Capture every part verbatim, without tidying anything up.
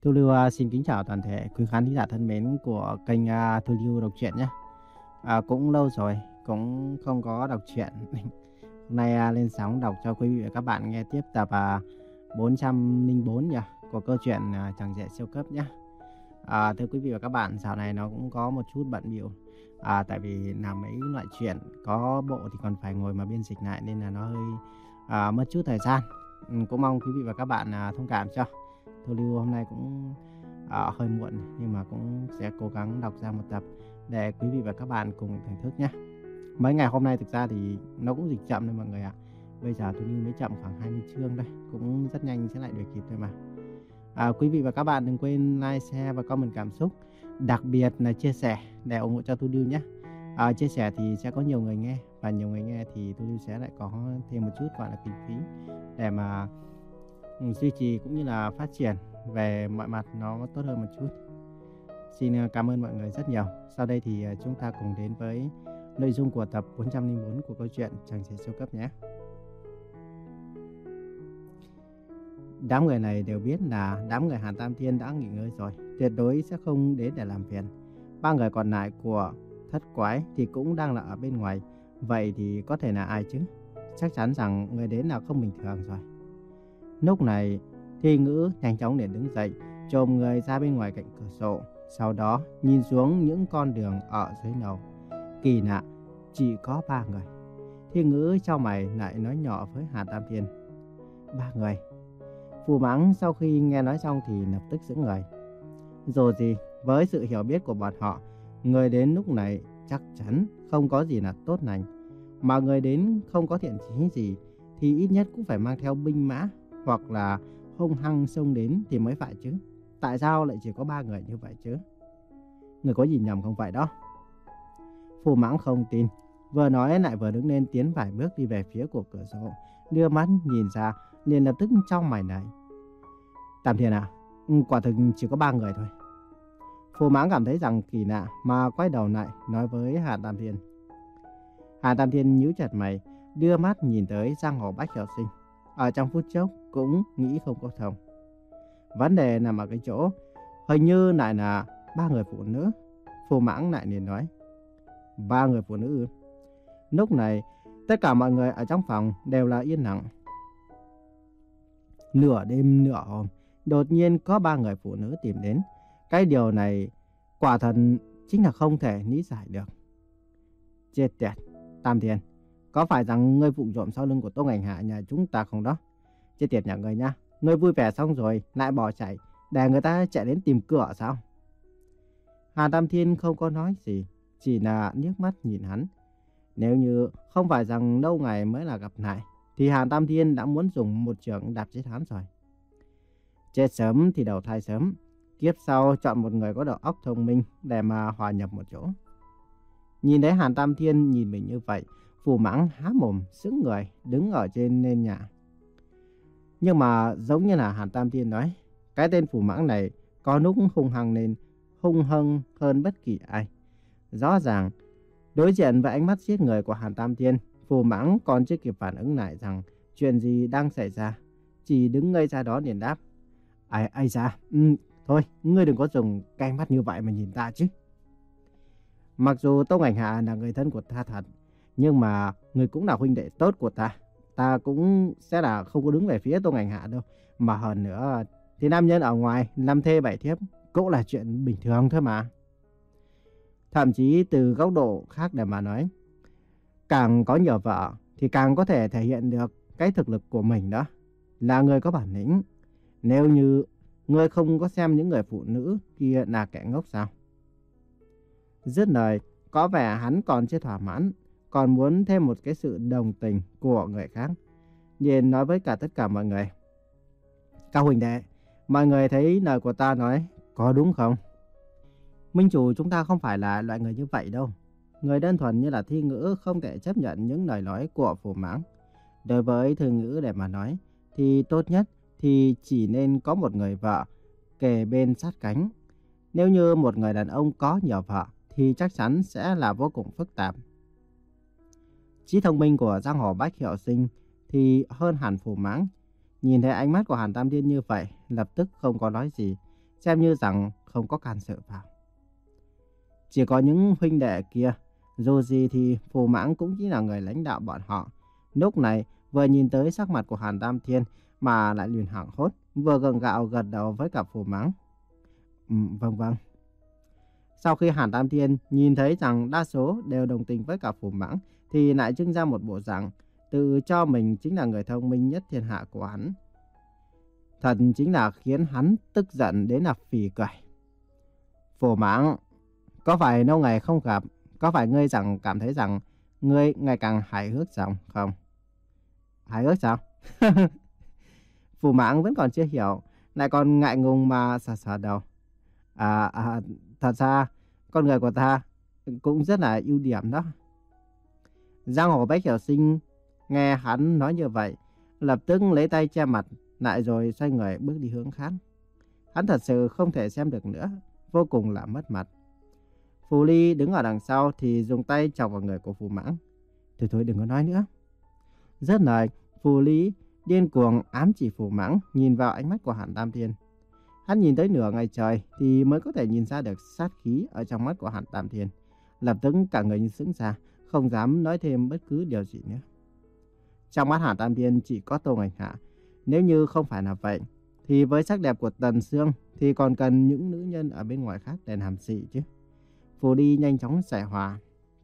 Thu Lưu à, xin kính chào toàn thể quý khán thính giả thân mến của kênh à, Thu Lưu đọc truyện nhé. À, cũng lâu rồi cũng không có đọc truyện. Hôm nay à, lên sóng đọc cho quý vị và các bạn nghe tiếp tập à, bốn trăm lẻ bốn nhỉ, của câu chuyện à, Chàng rể siêu cấp nhé. À, thưa quý vị và các bạn, dạo này nó cũng có một chút bận bịu. À, tại vì làm mấy loại chuyện có bộ thì còn phải ngồi mà biên dịch lại nên là nó hơi à, mất chút thời gian. Ừ, cũng mong quý vị và các bạn à, thông cảm cho. Thu Lưu hôm nay cũng à, hơi muộn nhưng mà cũng sẽ cố gắng đọc ra một tập để quý vị và các bạn cùng thưởng thức nhé. Mấy ngày hôm nay thực ra thì nó cũng dịch chậm thôi mọi người ạ. Bây giờ Thu Lưu mới chậm khoảng hai mươi chương đây, cũng rất nhanh sẽ lại đuổi kịp thôi mà. À, quý vị và các bạn đừng quên like, share và comment cảm xúc, đặc biệt là chia sẻ để ủng hộ cho Thu Lưu nhé. À, chia sẻ thì sẽ có nhiều người nghe, và nhiều người nghe thì Thu Lưu sẽ lại có thêm một chút gọi là kinh phí để mà duy trì cũng như là phát triển về mọi mặt nó tốt hơn một chút. Xin cảm ơn mọi người rất nhiều. Sau đây thì chúng ta cùng đến với nội dung của tập bốn trăm lẻ bốn của câu chuyện Chàng rể siêu cấp nhé. Đám người này đều biết là đám người Hàn Tam Thiên đã nghỉ ngơi rồi, tuyệt đối sẽ không đến để làm phiền. Ba người còn lại của thất quái thì cũng đang là ở bên ngoài. Vậy thì có thể là ai chứ? Chắc chắn rằng người đến là không bình thường rồi. Lúc này Thi Ngữ nhanh chóng để đứng dậy, chồm người ra bên ngoài cạnh cửa sổ, sau đó nhìn xuống những con đường ở dưới lầu. Kỳ lạ, chỉ có ba người. Thi Ngữ chau mày lại nói nhỏ với Hàn Tam Thiên: Ba người. Phù Mãng sau khi nghe nói xong thì lập tức sững người. Dù gì, với sự hiểu biết của bọn họ, người đến lúc này chắc chắn không có gì là tốt lành. Mà người đến không có thiện chí gì thì ít nhất cũng phải mang theo binh mã hoặc là hung hăng xông đến thì mới phải chứ. Tại sao lại chỉ có ba người như vậy chứ? Người có nhìn nhầm không phải đó? Phù Mãng không tin, vừa nói lại vừa đứng lên tiến vài bước đi về phía của cửa sổ, đưa mắt nhìn ra, liền lập tức chau mày này. Tam Thiên à, quả thực chỉ có ba người thôi. Phù Mãng cảm thấy rằng kỳ lạ mà quay đầu lại nói với Hàn Tam Thiên. Hàn Tam Thiên nhíu chặt mày, đưa mắt nhìn tới giang hồ Bách Hiểu Sinh. Ở trong phút chốc cũng nghĩ không có thông. Vấn đề nằm ở cái chỗ hình như lại là ba người phụ nữ. Phù Mãng lại liền nói: Ba người phụ nữ ư? Lúc này tất cả mọi người ở trong phòng đều là yên lặng. Nửa đêm nửa hôm, đột nhiên có ba người phụ nữ tìm đến. Cái điều này quả thật chính là không thể lý giải được. Chết tiệt, Tam Thiên, có phải rằng ngươi vụng trộm sau lưng của Tô Ngành Hạ nhà chúng ta không đó? Chết tiệt nhà ngươi nha, ngươi vui vẻ xong rồi lại bỏ chạy, để người ta chạy đến tìm cửa sao? Hàn Tam Thiên không có nói gì, chỉ là liếc mắt nhìn hắn. Nếu như không phải rằng lâu ngày mới là gặp lại, thì Hàn Tam Thiên đã muốn dùng một chưởng đạp chết hắn rồi. Chết sớm thì đầu thai sớm, kiếp sau chọn một người có đầu óc thông minh để mà hòa nhập một chỗ. Nhìn thấy Hàn Tam Thiên nhìn mình như vậy, Phù Mãng há mồm sững người đứng ở trên nền nhà. Nhưng mà giống như là Hàn Tam Thiên nói, cái tên Phù Mãng này có lúc hung hăng lên, hung hăng hơn bất kỳ ai. Rõ ràng đối diện với ánh mắt giết người của Hàn Tam Thiên, Phù Mãng còn chưa kịp phản ứng lại rằng chuyện gì đang xảy ra, chỉ đứng ngây ra đó liền đáp: Ai ai ra, ừ, thôi ngươi đừng có dùng cái mắt như vậy mà nhìn ta chứ. Mặc dù Tô Ngành Hạ là người thân của ta thật, nhưng mà người cũng là huynh đệ tốt của ta. Ta cũng sẽ là không có đứng về phía Tô Ngành Hạ đâu. Mà hơn nữa thì nam nhân ở ngoài làm thê bảy thiếp cũng là chuyện bình thường thôi mà. Thậm chí từ góc độ khác để mà nói, càng có nhiều vợ thì càng có thể thể hiện được cái thực lực của mình đó. Là người có bản lĩnh. Nếu như người không có xem những người phụ nữ kia là kẻ ngốc sao? Dứt lời, có vẻ hắn còn chưa thỏa mãn, còn muốn thêm một cái sự đồng tình của người khác. Liền nói với cả tất cả mọi người: Các huynh đệ, mọi người thấy lời của ta nói có đúng không? Minh chủ chúng ta không phải là loại người như vậy đâu. Người đơn thuần như là Thi Ngữ không thể chấp nhận những lời nói của Phù Mãng. Đối với Thi Ngữ để mà nói, thì tốt nhất thì chỉ nên có một người vợ kề bên sát cánh. Nếu như một người đàn ông có nhiều vợ thì chắc chắn sẽ là vô cùng phức tạp. Trí thông minh của giang hồ Bách Hiểu Sinh thì hơn hẳn Phù Mãng. Nhìn thấy ánh mắt của Hàn Tam Thiên như vậy, lập tức không có nói gì, xem như rằng không có can sự vào. Chỉ có những huynh đệ kia, dù gì thì Phù Mãng cũng chỉ là người lãnh đạo bọn họ. Lúc này vừa nhìn tới sắc mặt của Hàn Tam Thiên mà lại liền hoảng hốt, vừa gượng gạo gật đầu với cả Phù Mãng. Ừ, vâng vâng. Sau khi Hàn Tam Thiên nhìn thấy rằng đa số đều đồng tình với cả Phù Mãng, thì lại trưng ra một bộ dạng tự cho mình chính là người thông minh nhất thiên hạ của hắn. Thật chính là khiến hắn tức giận đến là phì cười. Phù Mãng, có phải lâu ngày không gặp, có phải ngươi rằng cảm thấy rằng ngươi ngày càng hài hước rằng không? Hài hước sao? Phù Mãng vẫn còn chưa hiểu, lại còn ngại ngùng mà sờ sờ đầu. À, à, thật ra con người của ta cũng rất là ưu điểm đó. Giang Hồ Bách Hiểu Sinh nghe hắn nói như vậy, lập tức lấy tay che mặt, lại rồi xoay người bước đi hướng khác. Hắn thật sự không thể xem được nữa, vô cùng là mất mặt. Phù Ly đứng ở đằng sau thì dùng tay chọc vào người của Phù Mãng. Thôi thôi đừng có nói nữa. Rất lời, Phù Ly điên cuồng ám chỉ Phù Mãng, nhìn vào ánh mắt của Hàn Tam Thiên. Hắn nhìn tới nửa ngày trời thì mới có thể nhìn ra được sát khí ở trong mắt của Hàn Tam Thiên. Lập tức cả người như sững sờ, không dám nói thêm bất cứ điều gì nữa. Trong mắt Hàn Tam Thiên chỉ có Tô Ngọc Hạ. Nếu như không phải là vậy, thì với sắc đẹp của Tần Sương thì còn cần những nữ nhân ở bên ngoài khác để làm gì chứ? Phù Ly nhanh chóng giải hòa.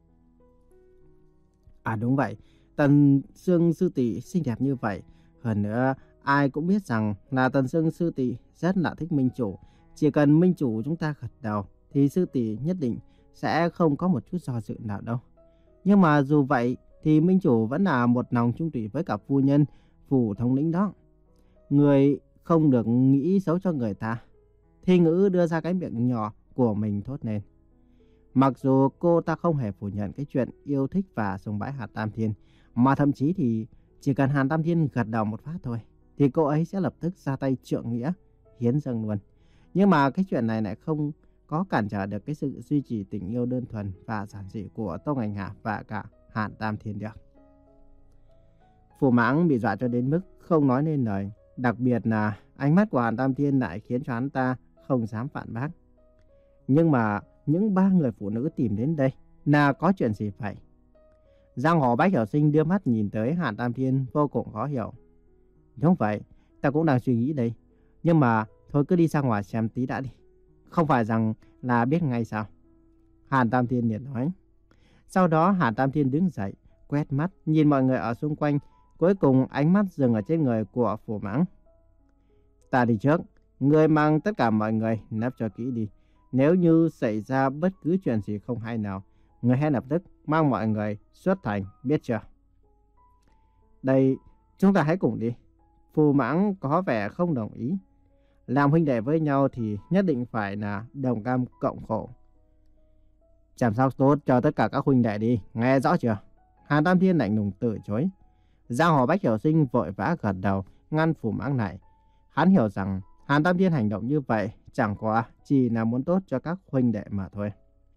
À đúng vậy, Tần Sương sư tỷ xinh đẹp như vậy. Hơn nữa, ai cũng biết rằng là Tần Sương sư tỷ rất là thích Minh Chủ. Chỉ cần Minh Chủ chúng ta gật đầu thì sư tỷ nhất định sẽ không có một chút do dự nào đâu. Nhưng mà dù vậy thì Minh Chủ vẫn là một lòng chung thủy với cả phu nhân Phủ thống lĩnh đó. Người không được nghĩ xấu cho người ta. Thi Ngữ đưa ra cái miệng nhỏ của mình thốt lên. Mặc dù cô ta không hề phủ nhận cái chuyện yêu thích và sùng bái Hàn Tam Thiên, mà thậm chí thì chỉ cần Hàn Tam Thiên gật đầu một phát thôi, thì cô ấy sẽ lập tức ra tay trượng nghĩa, hiến dâng luôn. Nhưng mà cái chuyện này lại không có cản trở được cái sự duy trì tình yêu đơn thuần và giản dị của Tô Ngọc Hạ và cả Hàn Tam Thiên được. Phù Mãng bị dọa cho đến mức không nói nên lời. Đặc biệt là ánh mắt của Hàn Tam Thiên lại khiến cho hắn ta không dám phản bác. Nhưng mà những ba người phụ nữ tìm đến đây là có chuyện gì vậy? Giang Hồ Bách Hiểu Sinh đưa mắt nhìn tới Hàn Tam Thiên vô cùng khó hiểu. Đúng vậy, ta cũng đang suy nghĩ đây. Nhưng mà thôi cứ đi ra ngoài xem tí đã đi. Không phải rằng là biết ngay sao? Hàn Tam Thiên liền nói. Sau đó Hàn Tam Thiên đứng dậy, quét mắt nhìn mọi người ở xung quanh. Cuối cùng ánh mắt dừng ở trên người của Phù Mãng. Ta đi trước, người mang tất cả mọi người nấp cho kỹ đi. Nếu như xảy ra bất cứ chuyện gì không hay nào, người hãy lập tức mang mọi người xuất thành, biết chưa? Đây, chúng ta hãy cùng đi. Phù Mãng có vẻ không đồng ý. Làm huynh đệ với nhau thì nhất định phải là đồng cam cộng khổ. Chăm sóc tốt cho tất cả các huynh đệ đi, nghe rõ chưa? Hàn Tam Thiên lạnh lùng từ chối. Giang Hồ Bách Hiểu Sinh vội vã gật đầu ngăn Phù Mãng lại. Hắn hiểu rằng Hàn Tam Thiên hành động như vậy chẳng qua chỉ là muốn tốt cho các huynh đệ mà thôi.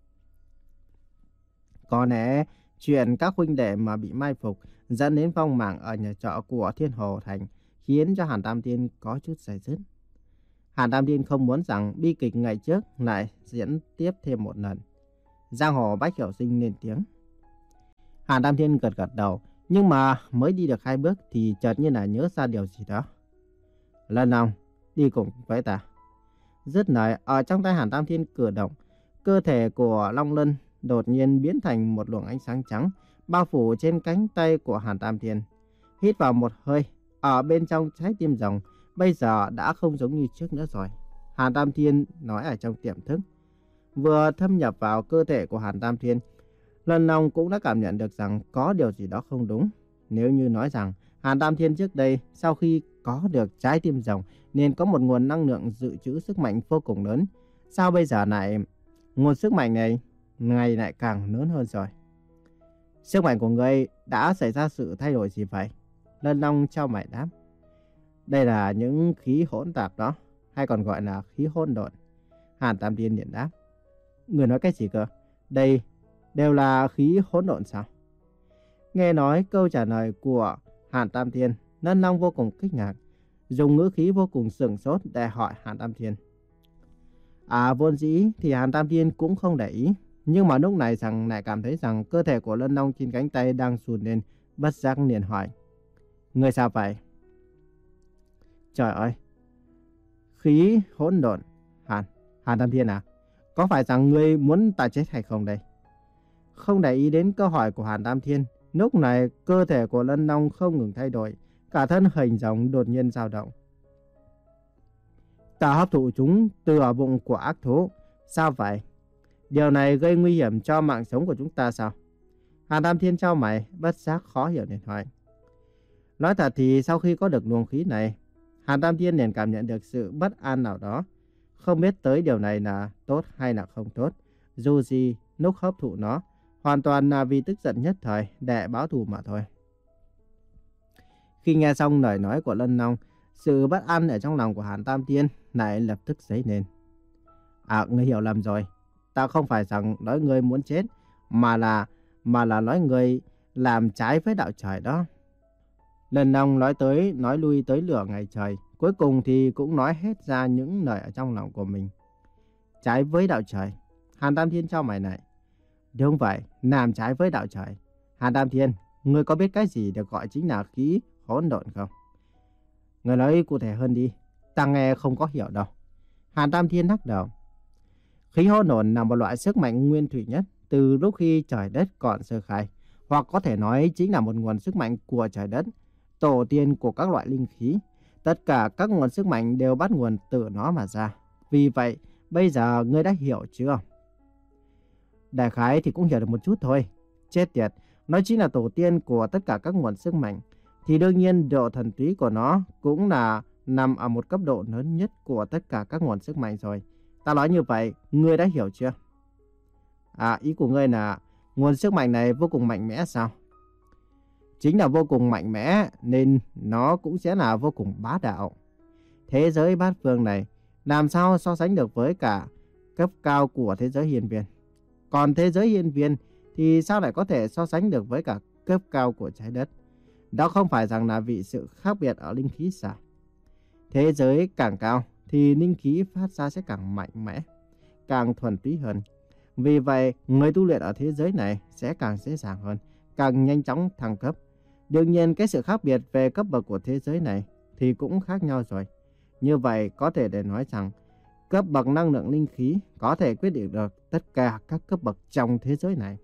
Có lẽ chuyện các huynh đệ mà bị mai phục dẫn đến phong màng ở nhà trọ của Thiên Hồ Thành khiến cho Hàn Tam Thiên có chút say dứt. Hàn Tam Thiên không muốn rằng bi kịch ngày trước lại diễn tiếp thêm một lần. Giang Hồ Bách Hiểu Sinh lên tiếng. Hàn Tam Thiên gật gật đầu, nhưng mà mới đi được hai bước thì chợt như là nhớ ra điều gì đó. Lần nào đi cùng với ta. Dứt lời, ở trong tay Hàn Tam Thiên cử động, cơ thể của Long Lân đột nhiên biến thành một luồng ánh sáng trắng bao phủ trên cánh tay của Hàn Tam Thiên. Hít vào một hơi, ở bên trong trái tim rồng bây giờ đã không giống như trước nữa rồi. Hàn Tam Thiên nói ở trong tiềm thức. Vừa thâm nhập vào cơ thể của Hàn Tam Thiên, Lần Long cũng đã cảm nhận được rằng có điều gì đó không đúng. Nếu như nói rằng Hàn Tam Thiên trước đây sau khi có được trái tim rồng nên có một nguồn năng lượng dự trữ sức mạnh vô cùng lớn, sao bây giờ lại nguồn sức mạnh này ngày lại càng lớn hơn rồi? Sức mạnh của ngươi đã xảy ra sự thay đổi gì vậy? Lân Long trao mày đáp. Đây là những khí hỗn tạp đó, hay còn gọi là khí hỗn độn. Hàn Tam Thiên liền đáp. Người nói cái gì cơ? Đây đều là khí hỗn độn sao? Nghe nói câu trả lời của Hàn Tam Thiên, Lân Long vô cùng kinh ngạc, dùng ngữ khí vô cùng sửng sốt để hỏi Hàn Tam Thiên. À vốn dĩ thì Hàn Tam Thiên cũng không để ý. Nhưng mà lúc này rằng lại cảm thấy rằng cơ thể của Lân Long trên cánh tay đang run lên, bất giác liền hỏi. Người sao vậy? Trời ơi! Khí hỗn độn. Hàn, Hàn Tam Thiên à? Có phải rằng ngươi muốn ta chết hay không đây? Không để ý đến câu hỏi của Hàn Tam Thiên, lúc này cơ thể của Lân Long không ngừng thay đổi, cả thân hình giống đột nhiên dao động. Ta hấp thụ chúng từ ở bụng của ác thú. Sao vậy? Điều này gây nguy hiểm cho mạng sống của chúng ta sao? Hàn Tam Thiên chau mày, bất giác khó hiểu nên hỏi. Nói thật thì sau khi có được luồng khí này, Hàn Tam Thiên liền cảm nhận được sự bất an nào đó. Không biết tới điều này là tốt hay là không tốt. Dù gì, lúc hấp thụ nó, hoàn toàn là vì tức giận nhất thời để báo thù mà thôi. Khi nghe xong lời nói của Lân Long, sự bất an ở trong lòng của Hàn Tam Thiên lại lập tức dấy lên. À, ngươi hiểu lầm rồi. Ta không phải rằng nói ngươi muốn chết, mà là mà là nói ngươi làm trái với đạo trời đó. Lân Long nói tới nói lui tới lửa ngày trời, cuối cùng thì cũng nói hết ra những lời ở trong lòng của mình. Trái với đạo trời? Hàn Tam Thiên chau mày này. Đúng vậy, làm trái với đạo trời. Hàn Tam Thiên, ngươi có biết cái gì được gọi chính là khí hỗn độn không? Ngươi nói cụ thể hơn đi, ta nghe không có hiểu đâu. Hàn Tam Thiên lắc đầu. Khí hỗn độn là một loại sức mạnh nguyên thủy nhất từ lúc khi trời đất còn sơ khai, hoặc có thể nói chính là một nguồn sức mạnh của trời đất, tổ tiên của các loại linh khí. Tất cả các nguồn sức mạnh đều bắt nguồn từ nó mà ra. Vì vậy, bây giờ ngươi đã hiểu chưa? Đại khái thì cũng hiểu được một chút thôi. Chết tiệt, nó chính là tổ tiên của tất cả các nguồn sức mạnh. Thì đương nhiên độ thần túy của nó cũng là nằm ở một cấp độ lớn nhất của tất cả các nguồn sức mạnh rồi. Ta nói như vậy, ngươi đã hiểu chưa? À, ý của ngươi là nguồn sức mạnh này vô cùng mạnh mẽ sao? Chính là vô cùng mạnh mẽ nên nó cũng sẽ là vô cùng bá đạo. Thế giới bát phương này làm sao so sánh được với cả cấp cao của thế giới hiên viên? Còn thế giới hiên viên thì sao lại có thể so sánh được với cả cấp cao của trái đất? Đó không phải rằng là vì sự khác biệt ở linh khí sao? Thế giới càng cao thì linh khí phát ra sẽ càng mạnh mẽ, càng thuần túy hơn. Vì vậy, người tu luyện ở thế giới này sẽ càng dễ dàng hơn, càng nhanh chóng thăng cấp. Đương nhiên, cái sự khác biệt về cấp bậc của thế giới này thì cũng khác nhau rồi. Như vậy, có thể để nói rằng, cấp bậc năng lượng linh khí có thể quyết định được tất cả các cấp bậc trong thế giới này.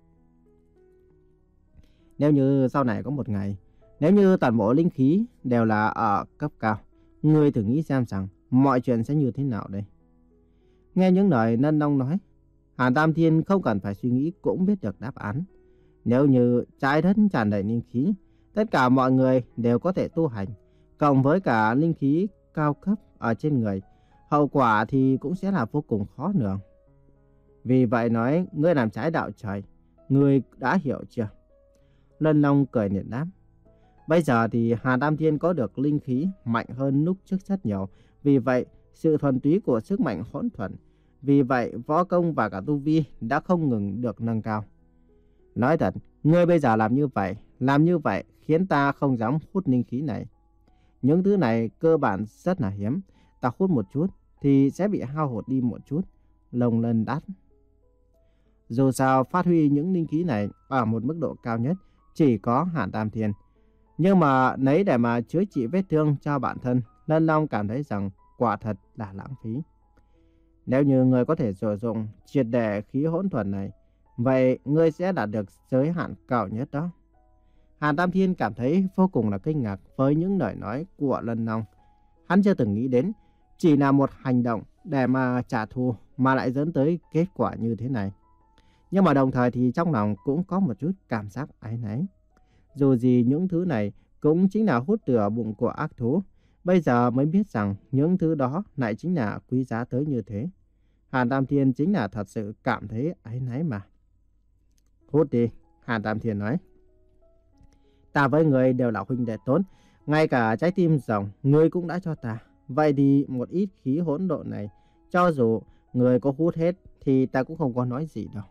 Nếu như sau này có một ngày, nếu như toàn bộ linh khí đều là ở cấp cao, ngươi thử nghĩ xem rằng mọi chuyện sẽ như thế nào đây? Nghe những lời Lân Long nói, Hàn Tam Thiên không cần phải suy nghĩ cũng biết được đáp án. Nếu như trái đất tràn đầy linh khí, tất cả mọi người đều có thể tu hành, cộng với cả linh khí cao cấp ở trên người, hậu quả thì cũng sẽ là vô cùng khó lường. Vì vậy nói, ngươi làm trái đạo trời, ngươi đã hiểu chưa? Lân Long cười nhạt đáp. Bây giờ thì Hàn Tam Thiên có được linh khí mạnh hơn lúc trước rất nhiều. Vì vậy, sự thuần túy của sức mạnh hỗn thuần. Vì vậy, võ công và cả tu vi đã không ngừng được nâng cao. Nói thật, ngươi bây giờ làm như vậy, làm như vậy khiến ta không dám hút linh khí này. Những thứ này cơ bản rất là hiếm. Ta hút một chút thì sẽ bị hao hụt đi một chút. Lồng Lân đáp. Dù sao, phát huy những linh khí này ở một mức độ cao nhất chỉ có Hàn Tam Thiên. Nhưng mà lấy để mà chữa trị vết thương cho bản thân, Lân Long cảm thấy rằng quả thật là lãng phí. Nếu như ngươi có thể sử dụng triệt để khí hỗn thuần này, vậy ngươi sẽ đạt được giới hạn cao nhất đó. Hàn Tam Thiên cảm thấy vô cùng là kinh ngạc với những lời nói của Lân Long. Hắn chưa từng nghĩ đến chỉ là một hành động để mà trả thù mà lại dẫn tới kết quả như thế này. Nhưng mà đồng thời thì trong lòng cũng có một chút cảm giác áy náy. Dù gì những thứ này cũng chính là hút từ bụng của ác thú. Bây giờ mới biết rằng những thứ đó lại chính là quý giá tới như thế. Hàn Tam Thiên chính là thật sự cảm thấy áy náy mà. Hút đi, Hàn Tam Thiên nói. Ta với người đều là huynh đệ tốt. Ngay cả trái tim rồng người cũng đã cho ta. Vậy thì một ít khí hỗn độn này, cho dù người có hút hết thì ta cũng không có nói gì đâu.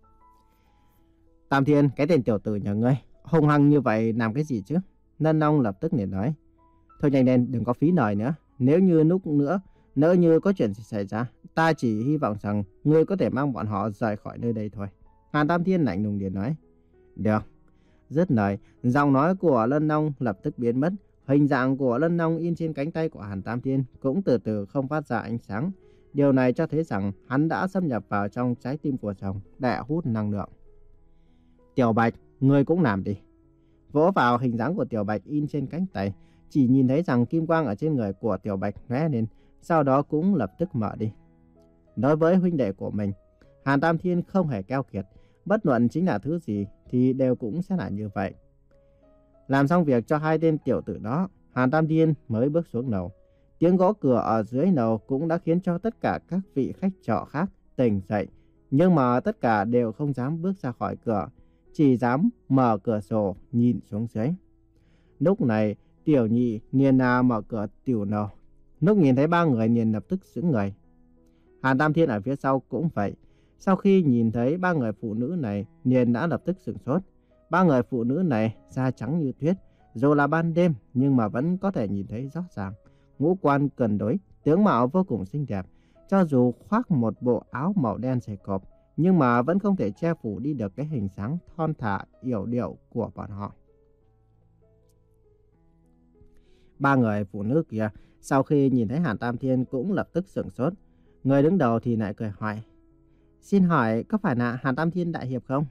Tam Thiên, cái tên tiểu tử nhà ngươi, hung hăng như vậy làm cái gì chứ? Lân Long lập tức liền nói. Thôi nhanh lên, đừng có phí lời nữa. Nếu như lúc nữa Nếu như có chuyện gì xảy ra, ta chỉ hy vọng rằng ngươi có thể mang bọn họ rời khỏi nơi đây thôi. Hàn Tam Thiên lạnh lùng điện nói. Được. Dứt lời, giọng nói của Lân Long lập tức biến mất. Hình dạng của Lân Long in trên cánh tay của Hàn Tam Thiên cũng từ từ không phát ra ánh sáng. Điều này cho thấy rằng hắn đã xâm nhập vào trong trái tim của chồng để hút năng lượng. Tiểu Bạch, ngươi cũng làm đi. Vỗ vào hình dáng của Tiểu Bạch in trên cánh tay, chỉ nhìn thấy rằng kim quang ở trên người của Tiểu Bạch lóe lên, sau đó cũng lập tức mở đi. Đối với huynh đệ của mình, Hàn Tam Thiên không hề keo kiệt, bất luận chính là thứ gì thì đều cũng sẽ là như vậy. Làm xong việc cho hai tên tiểu tử đó, Hàn Tam Thiên mới bước xuống lầu. Tiếng gõ cửa ở dưới lầu cũng đã khiến cho tất cả các vị khách trọ khác tỉnh dậy, nhưng mà tất cả đều không dám bước ra khỏi cửa, chỉ dám mở cửa sổ nhìn xuống dưới. Lúc này, Tiểu Nhị, Niên Na mở cửa tiểu lầu. Lúc nhìn thấy ba người liền lập tức sững người. Hàn Tam Thiên ở phía sau cũng vậy. Sau khi nhìn thấy ba người phụ nữ này, liền đã lập tức sửng sốt. Ba người phụ nữ này da trắng như tuyết, dù là ban đêm nhưng mà vẫn có thể nhìn thấy rõ ràng. Ngũ quan cân đối, tướng mạo vô cùng xinh đẹp. Cho dù khoác một bộ áo màu đen dày cộp, nhưng mà vẫn không thể che phủ đi được cái hình dáng thon thả, yểu điệu của bọn họ. Ba người phụ nữ kia, sau khi nhìn thấy Hàn Tam Thiên cũng lập tức sửng sốt. Người đứng đầu thì lại cười hỏi. Xin hỏi có phải là Hàn Tam Thiên đại hiệp không?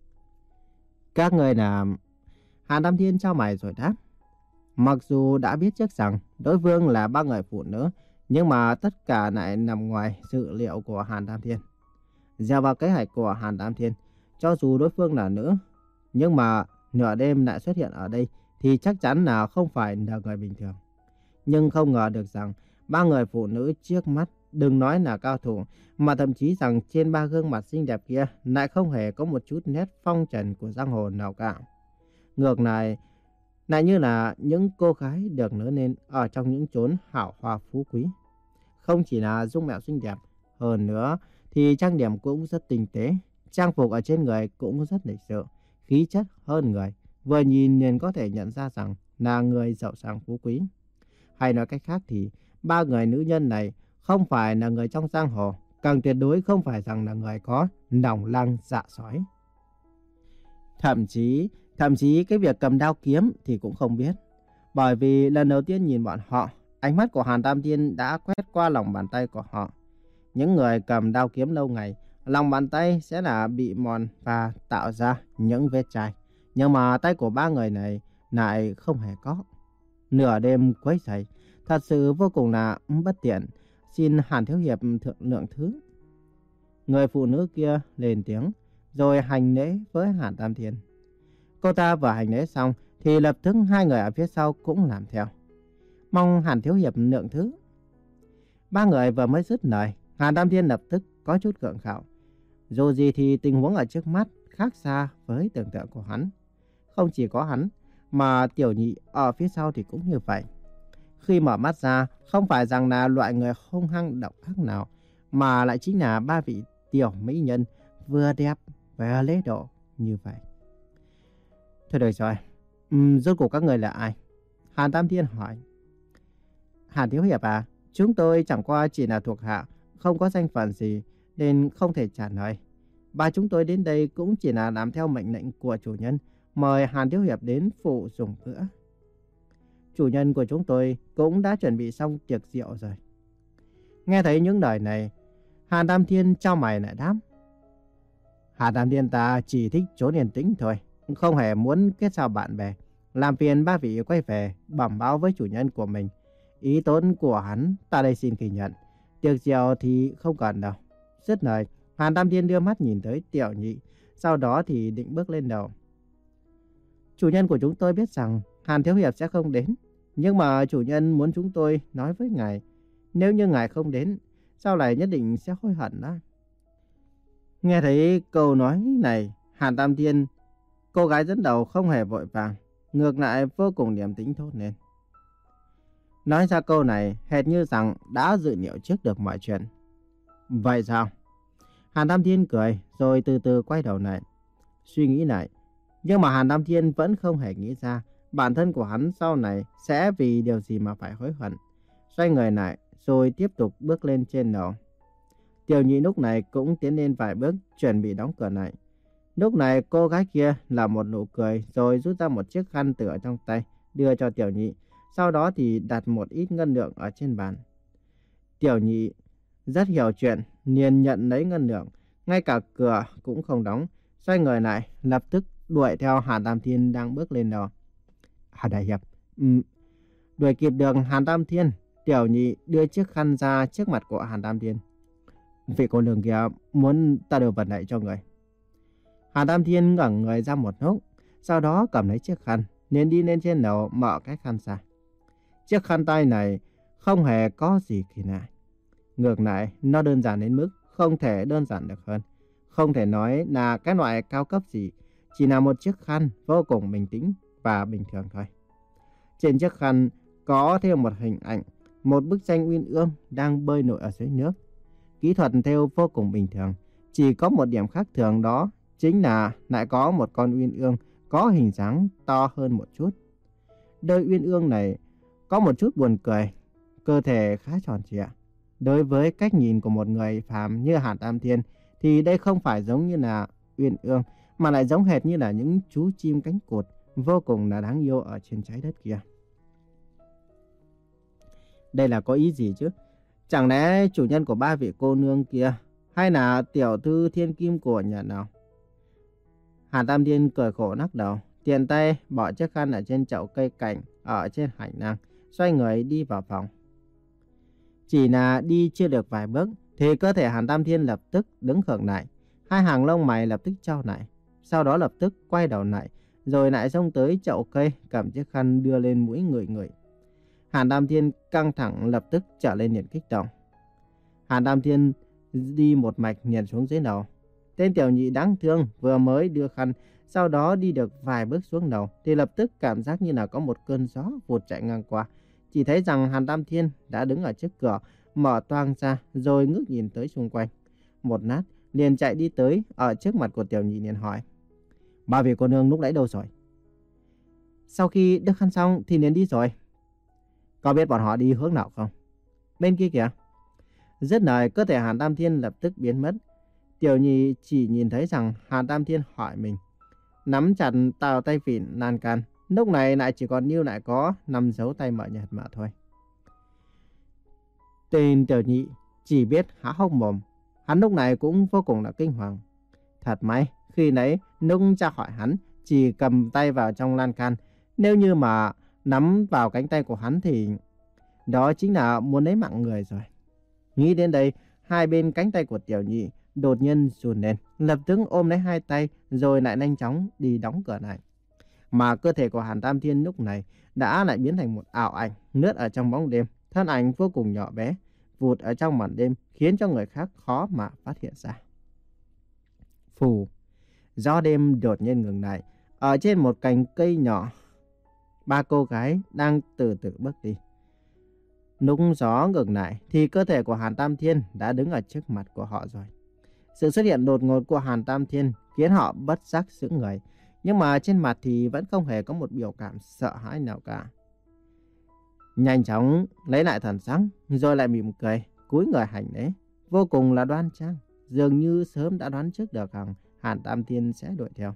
Các người là... Hàn Tam Thiên chau mày rồi đáp. Mặc dù đã biết trước rằng đối phương là ba người phụ nữ, nhưng mà tất cả lại nằm ngoài dự liệu của Hàn Tam Thiên. Gieo vào kế hoạch của Hàn Tam Thiên, cho dù đối phương là nữ, nhưng mà nửa đêm lại xuất hiện ở đây thì chắc chắn là không phải là người bình thường. Nhưng không ngờ được rằng ba người phụ nữ trước mắt đừng nói là cao thủ, mà thậm chí rằng trên ba gương mặt xinh đẹp kia lại không hề có một chút nét phong trần của giang hồ nào cả. Ngược lại, lại như là những cô gái được lớn lên ở trong những chốn hảo hoa phú quý. Không chỉ là dung mạo xinh đẹp, hơn nữa thì trang điểm cũng rất tinh tế, trang phục ở trên người cũng rất lịch sự, khí chất hơn người, vừa nhìn liền có thể nhận ra rằng là người giàu sang phú quý. Hay nói cách khác thì ba người nữ nhân này không phải là người trong giang hồ, càng tuyệt đối không phải rằng là người có lòng lang dạ sói. Thậm chí, thậm chí cái việc cầm đao kiếm thì cũng không biết. Bởi vì lần đầu tiên nhìn bọn họ, ánh mắt của Hàn Tam Thiên đã quét qua lòng bàn tay của họ. Những người cầm đao kiếm lâu ngày, lòng bàn tay sẽ là bị mòn và tạo ra những vết chai. Nhưng mà tay của ba người này lại không hề có. Nửa đêm quấy rầy, thật sự vô cùng là bất tiện. Xin Hàn thiếu hiệp thượng lượng thứ. Người phụ nữ kia lên tiếng, rồi hành lễ với Hàn Tam Thiên. Cô ta vừa hành lễ xong thì lập tức hai người ở phía sau cũng làm theo. Mong Hàn thiếu hiệp lượng thứ. Ba người vừa mới dứt lời, Hàn Tam Thiên lập tức có chút gượng gạo. Dù gì thì tình huống ở trước mắt khác xa với tưởng tượng của hắn. Không chỉ có hắn, mà Tiểu Nhị ở phía sau thì cũng như vậy. Khi mở mắt ra, không phải rằng là loại người hung hăng độc ác nào, mà lại chính là ba vị tiểu mỹ nhân vừa đẹp vừa lễ độ như vậy. Thôi được rồi, uhm, rốt cuộc các người là ai? Hàn Tam Thiên hỏi. Hàn thiếu hiệp à, chúng tôi chẳng qua chỉ là thuộc hạ, không có danh phận gì nên không thể trả lời. Ba chúng tôi đến đây cũng chỉ là làm theo mệnh lệnh của chủ nhân, mời Hàn thiếu hiệp đến phụ dùng bữa. Chủ nhân của chúng tôi cũng đã chuẩn bị xong tiệc rượu rồi. Nghe thấy những lời này, Hàn Tam Thiên chau mày lại đáp. Hàn Tam Thiên ta chỉ thích trốn yên tĩnh thôi, không hề muốn kết giao bạn bè. Làm phiền ba vị quay về bẩm báo với chủ nhân của mình. Ý tốn của hắn ta đây xin ghi nhận. Tiệc rượu thì không cần đâu. Dứt lời, Hàn Tam Thiên đưa mắt nhìn tới Tiểu Nhị, sau đó thì định bước lên đầu. Chủ nhân của chúng tôi biết rằng Hàn thiếu hiệp sẽ không đến, nhưng mà chủ nhân muốn chúng tôi nói với ngài, nếu như ngài không đến, sau này nhất định sẽ hối hận đó. Nghe thấy câu nói này, Hàn Tam Thiên, cô gái dẫn đầu không hề vội vàng, ngược lại vô cùng điềm tĩnh thốt lên. Nói ra câu này hệt như rằng đã dự liệu trước được mọi chuyện. Vậy sao? Hàn Tam Thiên cười rồi từ từ quay đầu lại, suy nghĩ lại. Nhưng mà Hàn Tam Thiên vẫn không hề nghĩ ra bản thân của hắn sau này sẽ vì điều gì mà phải hối hận. Xoay người lại rồi tiếp tục bước lên trên lầu. Tiểu Nhị lúc này cũng tiến lên vài bước, chuẩn bị đóng cửa lại. Lúc này cô gái kia là một nụ cười rồi rút ra một chiếc khăn từ ở trong tay, đưa cho Tiểu Nhị. Sau đó thì đặt một ít ngân lượng ở trên bàn. Tiểu Nhị rất hiểu chuyện, liền nhận lấy ngân lượng, ngay cả cửa cũng không đóng, xoay người lại, lập tức đuổi theo Hàn Tam Thiên đang bước lên lầu. Hàn đại hiệp, um, đuổi kịp được Hàn Tam Thiên, Tiểu Nhị đưa chiếc khăn ra trước mặt của Hàn Tam Thiên. Vị cô nương kia muốn ta đưa vật này cho người. Hàn Tam Thiên ngẩng người ra một lúc, sau đó cầm lấy chiếc khăn, nên đi lên trên lầu mở cái khăn ra. Chiếc khăn tay này không hề có gì kỳ lạ. Ngược lại, nó đơn giản đến mức không thể đơn giản được hơn. Không thể nói là cái loại cao cấp gì, chỉ là một chiếc khăn vô cùng bình tĩnh và bình thường thôi. Trên chiếc khăn có thêm một hình ảnh, một bức tranh uyên ương đang bơi nổi ở dưới nước. Kỹ thuật thêu vô cùng bình thường, chỉ có một điểm khác thường đó chính là lại có một con uyên ương có hình dáng to hơn một chút. Đôi uyên ương này có một chút buồn cười, cơ thể khá tròn trịa. Đối với cách nhìn của một người phàm như Hàn Tam Thiên thì đây không phải giống như là uyên ương, mà lại giống hệt như là những chú chim cánh cụt vô cùng là đáng yêu ở trên trái đất kia. Đây là có ý gì chứ? Chẳng lẽ chủ nhân của ba vị cô nương kia hay là tiểu thư thiên kim của nhà nào? Hàn Tam Thiên cười khổ lắc đầu, tiện tay bỏ chiếc khăn ở trên chậu cây cảnh ở trên hành lang, xoay người đi vào phòng. Chỉ là đi chưa được vài bước thì cơ thể Hàn Tam Thiên lập tức đứng khựng lại, hai hàng lông mày lập tức chau lại, sau đó lập tức quay đầu lại, rồi lại xông tới chậu cây cầm chiếc khăn đưa lên mũi người người. Hàn Tam Thiên căng thẳng lập tức trở lên liền kích động. Hàn Tam Thiên đi một mạch nhìn xuống dưới lầu. Tên Tiểu Nhị đáng thương vừa mới đưa khăn, sau đó đi được vài bước xuống lầu thì lập tức cảm giác như là có một cơn gió vụt chạy ngang qua. Chỉ thấy rằng Hàn Tam Thiên đã đứng ở trước cửa, mở toang ra rồi ngước nhìn tới xung quanh. Một lát liền chạy đi tới ở trước mặt của Tiểu Nhị liền hỏi: ba vị cô nương lúc nãy đâu rồi? Sau khi đưa khăn xong thì liền đi rồi. Có biết bọn họ đi hướng nào không? Bên kia kìa. Dứt lời, cơ thể Hàn Tam Thiên lập tức biến mất. Tiểu Nhị chỉ nhìn thấy rằng Hàn Tam Thiên hỏi mình, nắm chặt tàu tay vịn lan can, lúc này lại chỉ còn lưu lại có năm dấu tay mờ nhạt mà thôi. Tên Tiểu Nhị chỉ biết há hốc mồm, hắn lúc này cũng vô cùng là kinh hoàng. Thật may, khi nãy lúc tra hỏi hắn chỉ cầm tay vào trong lan can, nếu như mà nắm vào cánh tay của hắn thì đó chính là muốn lấy mạng người rồi. Nghĩ đến đây, hai bên cánh tay của Tiểu Nhị đột nhiên run lên, lập tức ôm lấy hai tay rồi lại nhanh chóng đi đóng cửa lại. Mà cơ thể của Hàn Tam Thiên lúc này đã lại biến thành một ảo ảnh lướt ở trong bóng đêm, thân ảnh vô cùng nhỏ bé, vụt ở trong màn đêm khiến cho người khác khó mà phát hiện ra. Phù, gió đêm đột nhiên ngừng lại, ở trên một cành cây nhỏ, ba cô gái đang từ từ bước đi. Lúc gió ngừng lại thì cơ thể của Hàn Tam Thiên đã đứng ở trước mặt của họ rồi. Sự xuất hiện đột ngột của Hàn Tam Thiên khiến họ bất giác sững người, nhưng mà trên mặt thì vẫn không hề có một biểu cảm sợ hãi nào cả. Nhanh chóng lấy lại thần sắc, rồi lại mỉm cười, cúi người hành lễ, vô cùng là đoan trang, dường như sớm đã đoán trước được rằng Hàn Tam Thiên sẽ đuổi theo.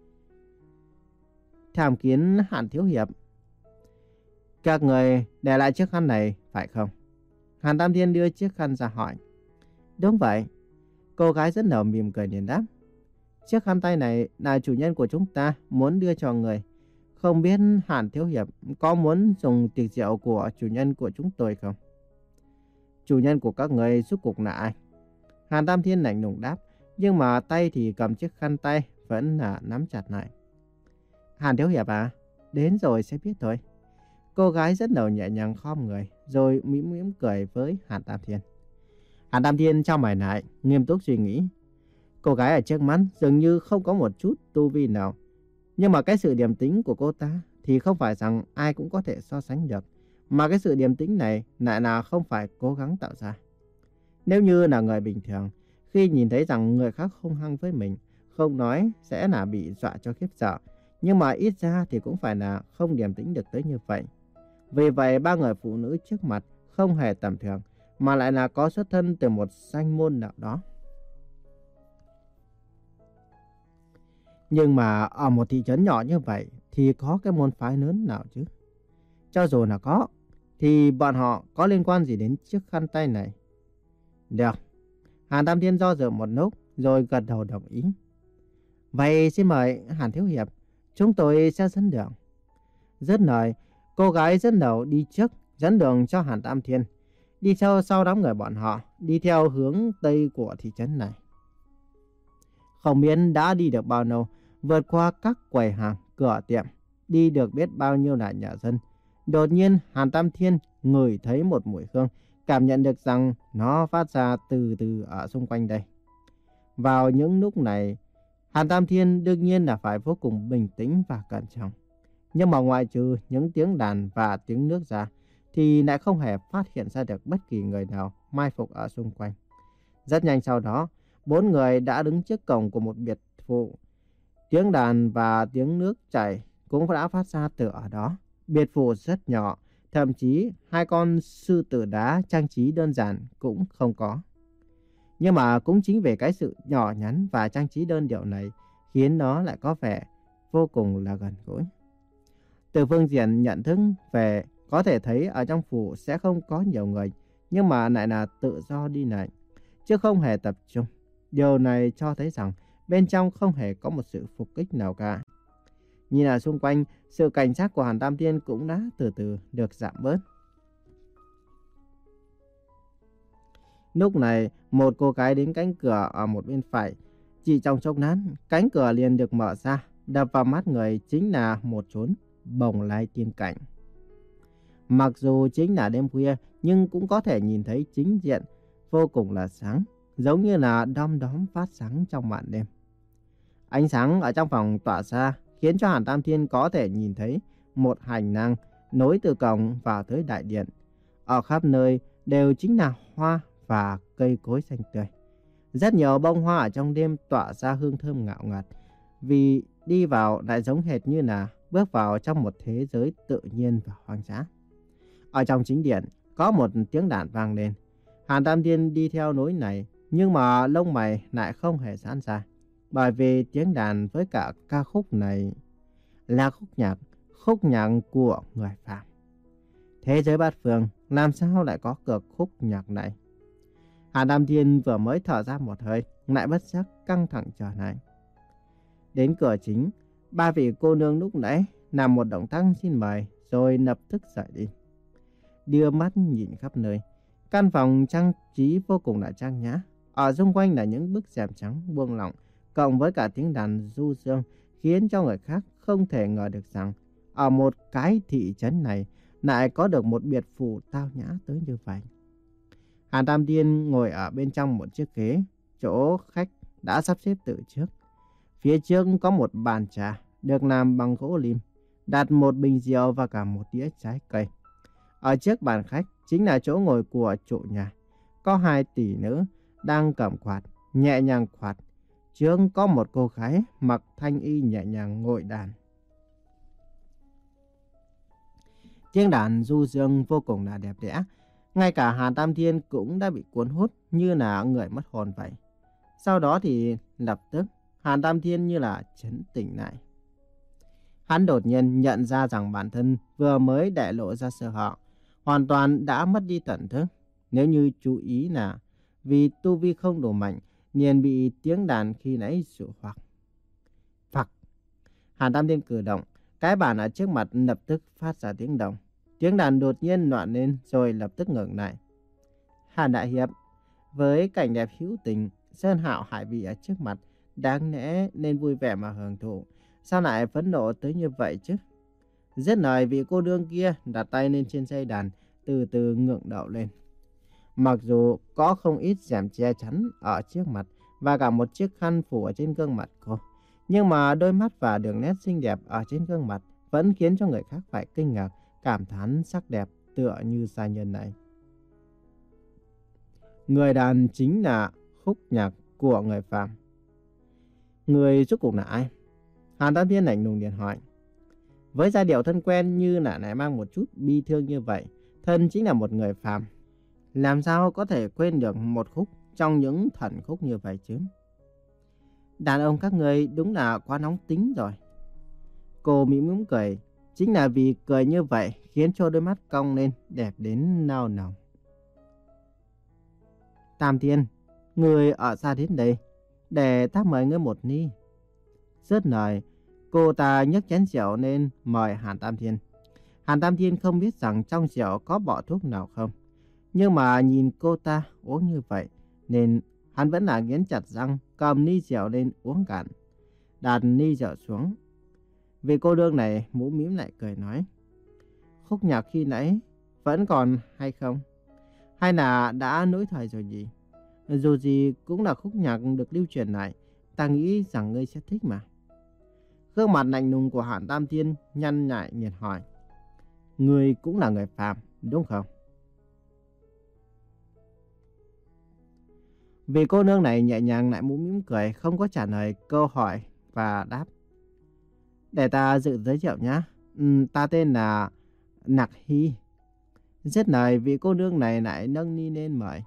Tham kiến Hàn thiếu hiệp, các người để lại chiếc khăn này phải không? Hàn Tam Thiên đưa chiếc khăn ra hỏi. Đúng vậy. Cô gái rất nở mỉm cười liền đáp. Chiếc khăn tay này là chủ nhân của chúng ta muốn đưa cho người. Không biết Hàn thiếu hiệp có muốn dùng tiệc rượu của chủ nhân của chúng tôi không? Chủ nhân của các người rốt cuộc là ai? Hàn Tam Thiên lạnh lùng đáp, nhưng mà tay thì cầm chiếc khăn tay vẫn là nắm chặt lại. Hàn thiếu hiệp à, đến rồi sẽ biết thôi. Cô gái rất đầu nhẹ nhàng khom người, rồi mỉm mỉm cười với Hàn Tam Thiên. Hàn Tam Thiên chau mày lại, nghiêm túc suy nghĩ. Cô gái ở trước mắt dường như không có một chút tu vi nào, nhưng mà cái sự điềm tĩnh của cô ta thì không phải rằng ai cũng có thể so sánh được, mà cái sự điềm tĩnh này lại là không phải cố gắng tạo ra. Nếu như là người bình thường, khi nhìn thấy rằng người khác hung hăng với mình, không nói sẽ là bị dọa cho khiếp sợ, nhưng mà ít ra thì cũng phải là không điềm tĩnh được tới như vậy. Vì vậy ba người phụ nữ trước mặt không hề tầm thường, mà lại là có xuất thân từ một danh môn nào đó. Nhưng mà ở một thị trấn nhỏ như vậy thì có cái môn phái lớn nào chứ? Cho dù là có, thì bọn họ có liên quan gì đến chiếc khăn tay này? Được. Hàn Tam Thiên do dự một lúc rồi gật đầu đồng ý. Vậy xin mời Hàn Thiếu Hiệp, chúng tôi sẽ dẫn đường. Dứt lời, cô gái dẫn đầu đi trước, dẫn đường cho Hàn Tam Thiên, đi theo sau đám người bọn họ, đi theo hướng tây của thị trấn này. Không biết đã đi được bao lâu, vượt qua các quầy hàng, cửa tiệm, đi được biết bao nhiêu là nhà dân. Đột nhiên Hàn Tam Thiên ngửi thấy một mùi hương, cảm nhận được rằng nó phát ra từ từ ở xung quanh đây. Vào những lúc này, Hàn Tam Thiên đương nhiên là phải vô cùng bình tĩnh và cẩn trọng. Nhưng mà ngoại trừ những tiếng đàn và tiếng nước ra, thì lại không hề phát hiện ra được bất kỳ người nào mai phục ở xung quanh. Rất nhanh sau đó, bốn người đã đứng trước cổng của một biệt thự. Tiếng đàn và tiếng nước chảy cũng đã phát ra từ ở đó. Biệt thự rất nhỏ, thậm chí hai con sư tử đá trang trí đơn giản cũng không có. Nhưng mà cũng chính vì cái sự nhỏ nhắn và trang trí đơn điệu này khiến nó lại có vẻ vô cùng là gần gũi. Từ phương diện nhận thức về có thể thấy ở trong phủ sẽ không có nhiều người, nhưng mà lại là tự do đi lại, chứ không hề tập trung. Điều này cho thấy rằng bên trong không hề có một sự phục kích nào cả. Nhìn ở xung quanh, sự cảnh giác của Hàn Tam Thiên cũng đã từ từ được giảm bớt. Lúc này, một cô gái đến cánh cửa ở một bên phải. Chỉ trong chốc lát, cánh cửa liền được mở ra, đập vào mắt người chính là một chốn bồng lai tiên cảnh. Mặc dù chính là đêm khuya, nhưng cũng có thể nhìn thấy chính diện vô cùng là sáng, giống như là đom đóm phát sáng trong màn đêm. Ánh sáng ở trong phòng tỏa ra, khiến cho Hàn Tam Thiên có thể nhìn thấy một hành lang nối từ cổng vào tới đại điện. Ở khắp nơi đều chính là hoa và cây cối xanh tươi. Rất nhiều bông hoa ở trong đêm tỏa ra hương thơm ngào ngạt, vì đi vào lại giống hệt như là bước vào trong một thế giới tự nhiên và hoang dã. Ở trong chính điện có một tiếng đàn vang lên. Hàn Tam Thiên đi theo nối này, nhưng mà lông mày lại không hề giãn ra, bởi vì tiếng đàn với cả ca khúc này là khúc nhạc, khúc nhạc của người phàm. Thế giới bát phương làm sao lại có được khúc nhạc này? Hàn Tam Thiên vừa mới thở ra một hơi, lại bất giác căng thẳng trở lại. Đến cửa chính, ba vị cô nương lúc nãy làm một động tác xin mời, rồi lập tức rời đi. Đưa mắt nhìn khắp nơi, căn phòng trang trí vô cùng là trang nhã. Ở xung quanh là những bức rèm trắng buông lỏng, cộng với cả tiếng đàn du dương, khiến cho người khác không thể ngờ được rằng ở một cái thị trấn này lại có được một biệt phủ tao nhã tới như vậy. Hàn Tam Thiên ngồi ở bên trong một chiếc ghế, chỗ khách đã sắp xếp từ trước. Phía trước có một bàn trà được làm bằng gỗ lim, đặt một bình rượu và cả một đĩa trái cây. Ở trước bàn khách chính là chỗ ngồi của chủ nhà. Có hai tỷ nữ đang cầm quạt, nhẹ nhàng quạt. Trước có một cô gái mặc thanh y nhẹ nhàng ngồi đàn. Tiếng đàn du dương vô cùng là đẹp đẽ. Ngay cả Hàn Tam Thiên cũng đã bị cuốn hút như là người mất hồn vậy. Sau đó thì lập tức Hàn Tam Thiên như là chấn tỉnh lại. Hắn đột nhiên nhận ra rằng bản thân vừa mới để lộ ra sơ hở, hoàn toàn đã mất đi thần thức. Nếu như chú ý là vì tu vi không đủ mạnh, liền bị tiếng đàn khi nãy dụ hoặc. Phặc. Hàn Tam Thiên cử động, cái bàn ở trước mặt lập tức phát ra tiếng động. Tiếng đàn đột nhiên loạn lên rồi lập tức ngừng lại. Hàn đại hiệp, với cảnh đẹp hữu tình, sơn hảo hải vị ở trước mặt, đáng lẽ nên vui vẻ mà hưởng thụ. Sao lại phẫn nộ tới như vậy chứ? Dứt lời, vị cô nương kia đặt tay lên trên dây đàn, từ từ ngượng đầu lên. Mặc dù có không ít rèm che chắn ở trước mặt và cả một chiếc khăn phủ ở trên gương mặt cô, nhưng mà đôi mắt và đường nét xinh đẹp ở trên gương mặt vẫn khiến cho người khác phải kinh ngạc, cảm thán sắc đẹp tựa như gia nhân này. Người đàn chính là khúc nhạc của người phàm. Người rốt cuộc là ai? Hàn Tam Thiên lạnh lùng liền hỏi. Với giai điệu thân quen như là lại mang một chút bi thương như vậy, thân chính là một người phàm. làm sao có thể quên được một khúc trong những thần khúc như vậy chứ? Đàn ông các ngươi đúng là quá nóng tính rồi. Cô mỉm mỉm cười, chính là vì cười như vậy khiến cho đôi mắt cong lên đẹp đến nao nòng. Tam Thiên, người ở xa đến đây, để ta mời ngươi một ly. Dứt lời, cô ta nhấc chén rượu lên mời Hàn Tam Thiên. Hàn Tam Thiên không biết rằng trong rượu có bỏ thuốc nào không, nhưng mà nhìn cô ta uống như vậy nên hắn vẫn là nghiến chặt răng cầm ly rượu lên uống cạn, đặt ly rượu xuống. Vì cô đương này mũm mĩm lại cười nói: khúc nhạc khi nãy vẫn còn hay không? Hay là đã lỗi thời rồi gì? Dù gì cũng là khúc nhạc được lưu truyền lại, ta nghĩ rằng ngươi sẽ thích mà. Gương mặt lạnh lùng của Hàn Tam Thiên nhăn nhại nhiệt hỏi: ngươi cũng là người phàm đúng không? Vì cô nương này nhẹ nhàng lại mũm mĩm cười, không có trả lời câu hỏi và đáp: để ta tự giới thiệu nhé. Ừ, ta tên là Nặc Hy. Dứt lời, vị cô nương này lại nâng ly lên mời.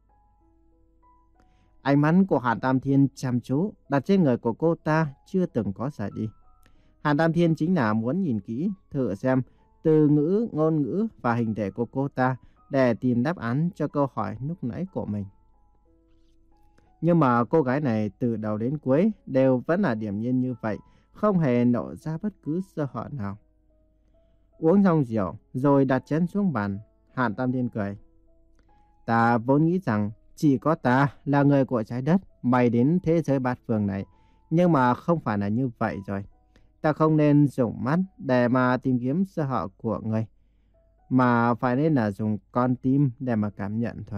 Ánh mắt của Hàn Tam Thiên chăm chú đặt trên người của cô ta chưa từng có rời đi. Hàn Tam Thiên chính là muốn nhìn kỹ thử xem từ ngữ, ngôn ngữ và hình thể của cô ta để tìm đáp án cho câu hỏi lúc nãy của mình. Nhưng mà cô gái này từ đầu đến cuối đều vẫn là điềm nhiên như vậy, không hề lộ ra bất cứ sơ hở nào. Uống xong rượu rồi đặt chén xuống bàn, Hàn Tam Thiên cười: ta vốn nghĩ rằng chỉ có ta là người của trái đất bay đến thế giới bát phương này, nhưng mà không phải là như vậy rồi. Ta không nên dùng mắt để mà tìm kiếm sơ hở của người, mà phải nên là dùng con tim để mà cảm nhận thôi.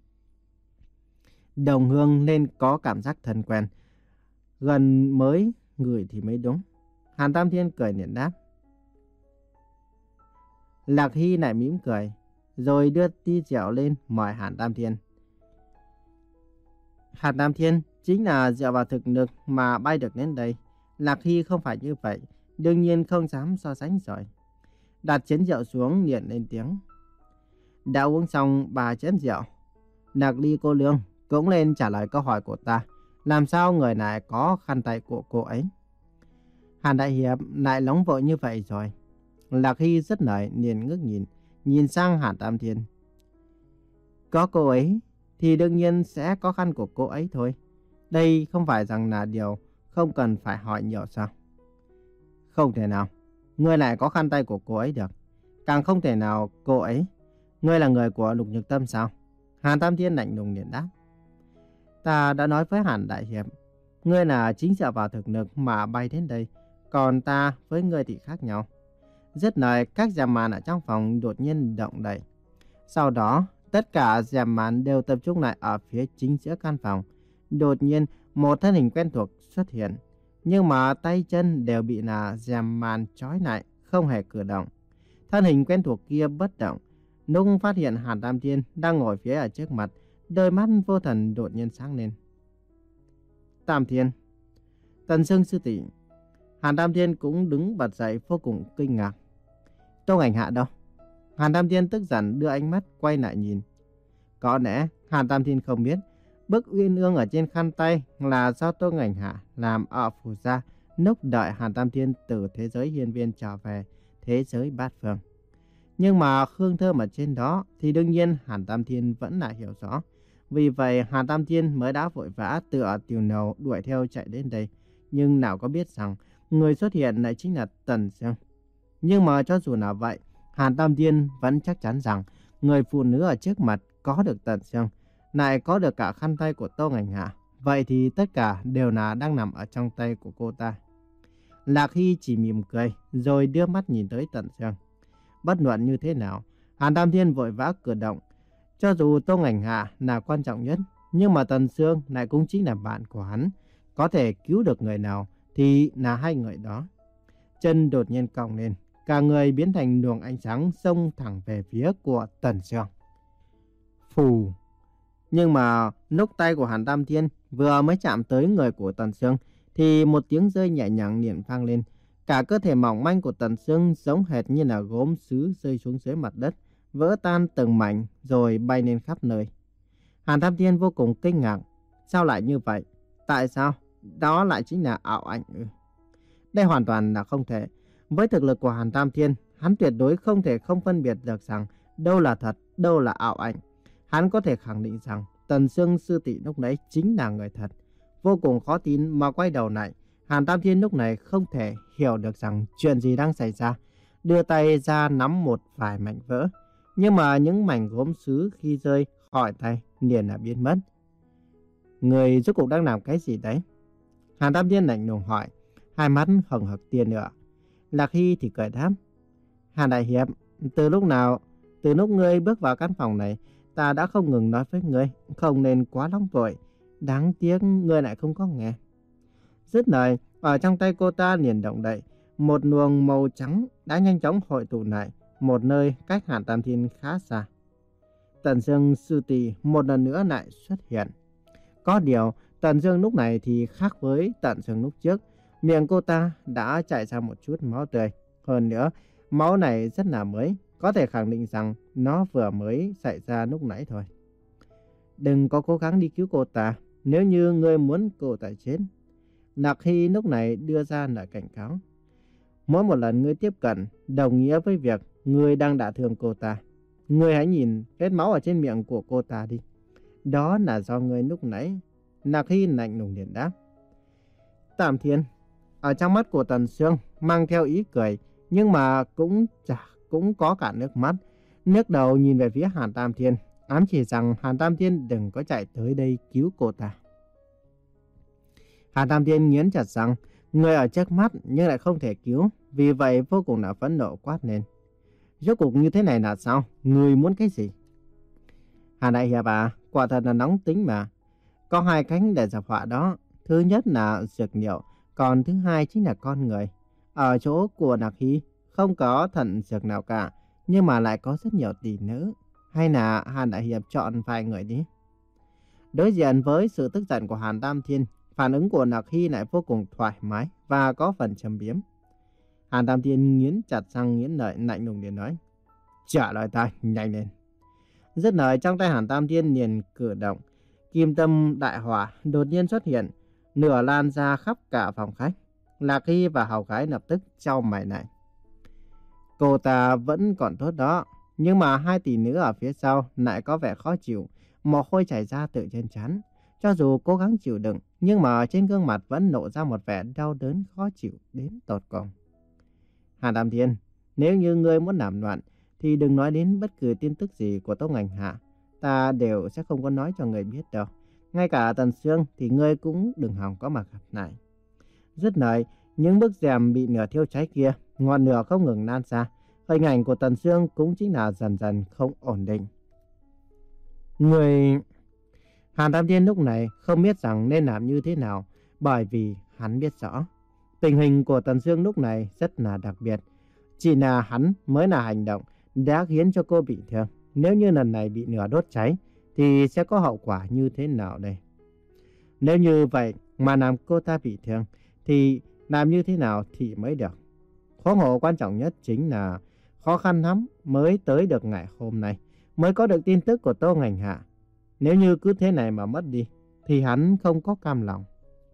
Đồng hương nên có cảm giác thân quen, gần mới ngửi thì mới đúng. Hàn Tam Thiên cười liền đáp. Lạc Hy lại mỉm cười, rồi đưa ly rượu lên mời Hàn Tam Thiên. Hàn Tam Thiên chính là dựa vào thực lực mà bay được đến đây. Lạc Hy không phải như vậy, đương nhiên không dám so sánh rồi. Đặt chén rượu xuống liền lên tiếng. Đã uống xong ba chén rượu, Lạc Ly cô nương cũng lên trả lời câu hỏi của ta. Làm sao người này có khăn tay của cô ấy? Hàn Đại Hiệp lại nóng vội như vậy rồi. Lạc Hy rất lời liền ngước nhìn, nhìn sang Hàn Tam Thiên. Có cô ấy thì đương nhiên sẽ có khăn của cô ấy thôi. Đây không phải rằng là điều không cần phải hỏi nhiều sao? Không thể nào, ngươi lại có khăn tay của cô ấy được. Càng không thể nào cô ấy. Ngươi là người của Lục Nhược Tâm sao? Hàn Tam Thiên lạnh lùng liền đáp. Ta đã nói với Hàn Đại Hiệp, ngươi là chính dựa vào thực lực mà bay đến đây, còn ta với ngươi thì khác nhau. Dứt lời, các rèm màn ở trong phòng đột nhiên động đậy. Sau đó, tất cả rèm màn đều tập trung lại ở phía chính giữa căn phòng. Đột nhiên, một thân hình quen thuộc xuất hiện, nhưng mà tay chân đều bị là rèm màn trói lại, không hề cử động. Thân hình quen thuộc kia bất động. Lúc phát hiện Hàn Tam Thiên đang ngồi phía ở trước mặt, đôi mắt vô thần đột nhiên sáng lên. Tam Thiên, Tần Sương sư tỷ. Hàn Tam Thiên cũng đứng bật dậy vô cùng kinh ngạc. Tô Ngành Hạ đâu? Hàn Tam Thiên tức giận đưa ánh mắt quay lại nhìn. Có lẽ Hàn Tam Thiên không biết bức uyên ương ở trên khăn tay là do Tô Ngành Hạ làm ở phủ gia lúc đợi Hàn Tam Thiên từ thế giới hiên viên trở về thế giới bát phương. Nhưng mà hương thơm ở trên đó thì đương nhiên Hàn Tam Thiên vẫn là hiểu rõ. Vì vậy Hàn Tam Thiên mới đã vội vã từ ở Tiểu Nầu đuổi theo chạy đến đây. Nhưng nào có biết rằng người xuất hiện lại chính là Tần Sương. Nhưng mà cho dù là vậy, Hàn Tam Thiên vẫn chắc chắn rằng người phụ nữ ở trước mặt có được Tần Sương, lại có được cả khăn tay của Tô Ngành Hạ. Vậy thì tất cả đều là đang nằm ở trong tay của cô ta. Lạc Hy chỉ mỉm cười rồi đưa mắt nhìn tới Tần Sương. Bất luận như thế nào, Hàn Tam Thiên vội vã cử động. Cho dù Tô Ngành Hạ là quan trọng nhất, nhưng mà Tần Sương lại cũng chính là bạn của hắn. Có thể cứu được người nào thì là hai người đó. Chân đột nhiên cong lên, cả người biến thành luồng ánh sáng xông thẳng về phía của Tần Sương. Phù! Nhưng mà lúc tay của Hàn Tam Thiên vừa mới chạm tới người của Tần Sương thì một tiếng rơi nhẹ nhàng liền vang lên. Cả cơ thể mỏng manh của Tần Sương giống hệt như là gốm sứ rơi xuống dưới mặt đất, vỡ tan từng mảnh rồi bay lên khắp nơi. Hàn Tam Thiên vô cùng kinh ngạc. Sao lại như vậy? Tại sao? Đó lại chính là ảo ảnh ư? Đây hoàn toàn là không thể. Với thực lực của Hàn Tam Thiên, hắn tuyệt đối không thể không phân biệt được rằng đâu là thật, đâu là ảo ảnh. Hắn có thể khẳng định rằng Tần Sương sư tỷ lúc nãy chính là người thật. Vô cùng khó tin mà quay đầu lại, Hàn Tam Thiên lúc này không thể hiểu được rằng chuyện gì đang xảy ra. Đưa tay ra nắm một vài mảnh vỡ. Nhưng mà những mảnh gốm sứ khi rơi khỏi tay liền là biến mất. Người rốt cuộc đang làm cái gì đấy? Hàn Tam Thiên lạnh lùng hỏi, hai mắt hừng hực tia lửa. Lạc Hy thì cười đáp, Hàn đại hiệp, từ lúc nào, từ lúc ngươi bước vào căn phòng này, ta đã không ngừng nói với ngươi, không nên quá nóng vội. Đáng tiếc ngươi lại không có nghe. Dứt lời, ở trong tay cô ta liền động đậy, một luồng màu trắng đã nhanh chóng hội tụ lại, một nơi cách Hàn Tam Thiên khá xa. Tần Dương sư tỷ một lần nữa lại xuất hiện. Có điều, Tần Dương lúc này thì khác với Tần Dương lúc trước, miệng cô ta đã chảy ra một chút máu tươi. Hơn nữa, máu này rất là mới, có thể khẳng định rằng nó vừa mới xảy ra lúc nãy thôi. Đừng có cố gắng đi cứu cô ta, nếu như ngươi muốn cô ta chết. Lạc Hy lúc này đưa ra lời cảnh cáo. Mỗi một lần ngươi tiếp cận, đồng nghĩa với việc ngươi đang đả thương cô ta. Ngươi hãy nhìn vết máu ở trên miệng của cô ta đi. Đó là do ngươi lúc nãy. Lạc Hy lạnh lùng điện đáp. Tam Thiên, ở trong mắt của Tần Sương mang theo ý cười, nhưng mà cũng chả cũng có cả nước mắt. Nước đầu nhìn về phía Hàn Tam Thiên, ám chỉ rằng Hàn Tam Thiên đừng có chạy tới đây cứu cô ta. Hàn Tam Thiên nghiến chặt rằng người ở trước mắt nhưng lại không thể cứu, vì vậy vô cùng là phẫn nộ quát lên. Rốt cuộc như thế này là sao? Người muốn cái gì? Hàn đại hiệp à, quả thật là nóng tính mà. Có hai cách để dập họa đó. Thứ nhất là dược liệu, còn thứ hai chính là con người. Ở chỗ của Lạc Hy không có thần dược nào cả, nhưng mà lại có rất nhiều tỷ nữ. Hay là Hàn đại hiệp chọn vài người đi. Đối diện với sự tức giận của Hàn Tam Thiên, phản ứng của Lạc Hy lại vô cùng thoải mái và có phần châm biếm. Hàn Tam Thiên nghiến chặt răng nghiến lợi, lạnh lùng liền nói, trả lời ta nhanh lên. Dứt lời, trong tay Hàn Tam Thiên liền cử động, kim tâm đại hỏa đột nhiên xuất hiện, nửa lan ra khắp cả phòng khách. Lạc Hy và hầu gái lập tức chau mày lại. Cô ta vẫn còn tốt đó, nhưng mà hai tỷ nữ ở phía sau lại có vẻ khó chịu, mồ hôi chảy ra từ trên trán. Cho dù cố gắng chịu đựng, nhưng mà trên gương mặt vẫn lộ ra một vẻ đau đớn khó chịu đến tột cùng. Hàn Tam Thiên, nếu như ngươi muốn làm loạn, thì đừng nói đến bất cứ tin tức gì của Tô Ngành Hạ. Ta đều sẽ không có nói cho người biết đâu. Ngay cả Tần Sương thì ngươi cũng đừng hòng có mà gặp lại. Dứt lời, những bức rèm bị nửa thiêu cháy kia, ngọn lửa không ngừng lan ra. Hình ảnh của Tần Sương cũng chính là dần dần không ổn định. Người... Hàn Tam Thiên lúc này không biết rằng nên làm như thế nào, bởi vì hắn biết rõ. Tình hình của Tần Sương lúc này rất là đặc biệt. Chỉ là hắn mới là hành động đã khiến cho cô bị thương. Nếu như lần này bị lửa đốt cháy, thì sẽ có hậu quả như thế nào đây? Nếu như vậy mà làm cô ta bị thương, thì làm như thế nào thì mới được? Khó ngộ quan trọng nhất chính là khó khăn lắm mới tới được ngày hôm nay, mới có được tin tức của Tô Ngành Hạ. Nếu như cứ thế này mà mất đi, thì hắn không có cam lòng.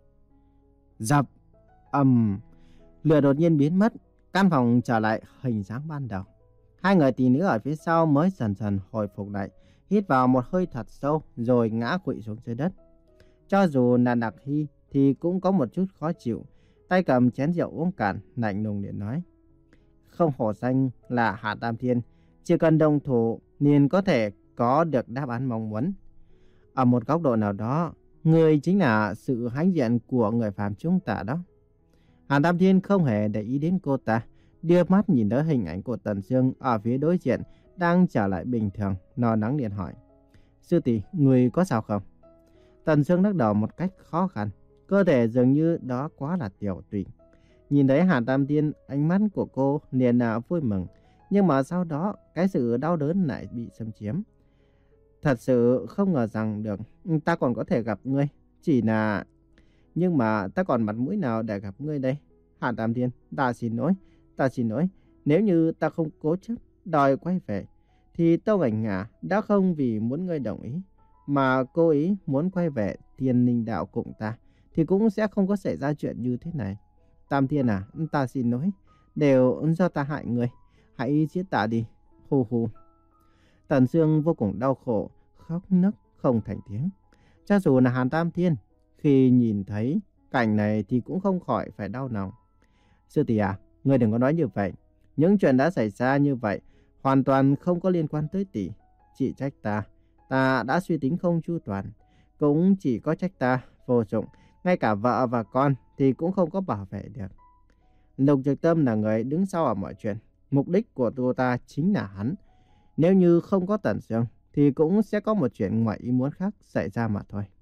Dập, ầm, lửa đột nhiên biến mất, căn phòng trở lại hình dáng ban đầu. Hai người tỷ nữ ở phía sau mới dần dần hồi phục lại, hít vào một hơi thật sâu rồi ngã quỵ xuống dưới đất. Cho dù là Lạc Hy thì cũng có một chút khó chịu, tay cầm chén rượu uống cạn, lạnh lùng điện nói. Không hổ danh là Hạ Tam Thiên, chỉ cần đồng thủ liền có thể có được đáp án mong muốn. Ở một góc độ nào đó, người chính là sự hãnh diện của người phàm chúng ta đó. Hàn Tam Thiên không hề để ý đến cô ta, đưa mắt nhìn tới hình ảnh của Tần Sương ở phía đối diện đang trở lại bình thường, lo lắng liền hỏi. Sư tỷ, người có sao không? Tần Sương lắc đầu một cách khó khăn, cơ thể dường như đó quá là tiểu tụy. Nhìn thấy Hàn Tam Thiên, ánh mắt của cô liền là vui mừng, nhưng mà sau đó cái sự đau đớn lại bị xâm chiếm. Thật sự không ngờ rằng được ta còn có thể gặp ngươi, chỉ là... Nhưng mà ta còn mặt mũi nào để gặp ngươi đây? Hàn Tam Thiên, ta xin lỗi, ta xin lỗi. Nếu như ta không cố chấp đòi quay về, thì Tô Ngành Ngạ đã không vì muốn ngươi đồng ý mà cố ý muốn quay về Thiên Ninh Đạo cùng ta, thì cũng sẽ không có xảy ra chuyện như thế này. Tam Thiên à, ta xin lỗi, đều do ta hại người, hãy giết ta đi. Hù hù. Tần Sương vô cùng đau khổ, khóc nấc không thành tiếng. Cho dù là Hàn Tam Thiên, khi nhìn thấy cảnh này thì cũng không khỏi phải đau lòng. Sư tỷ à, ngươi đừng có nói như vậy. Những chuyện đã xảy ra như vậy hoàn toàn không có liên quan tới tỷ. Chỉ trách ta, ta đã suy tính không chu toàn. Cũng chỉ có trách ta vô dụng, ngay cả vợ và con thì cũng không có bảo vệ được. Lục Trực Tâm là người đứng sau ở mọi chuyện. Mục đích của cô ta chính là hắn. Nếu như không có Tần Sương thì cũng sẽ có một chuyện ngoài ý muốn khác xảy ra mà thôi.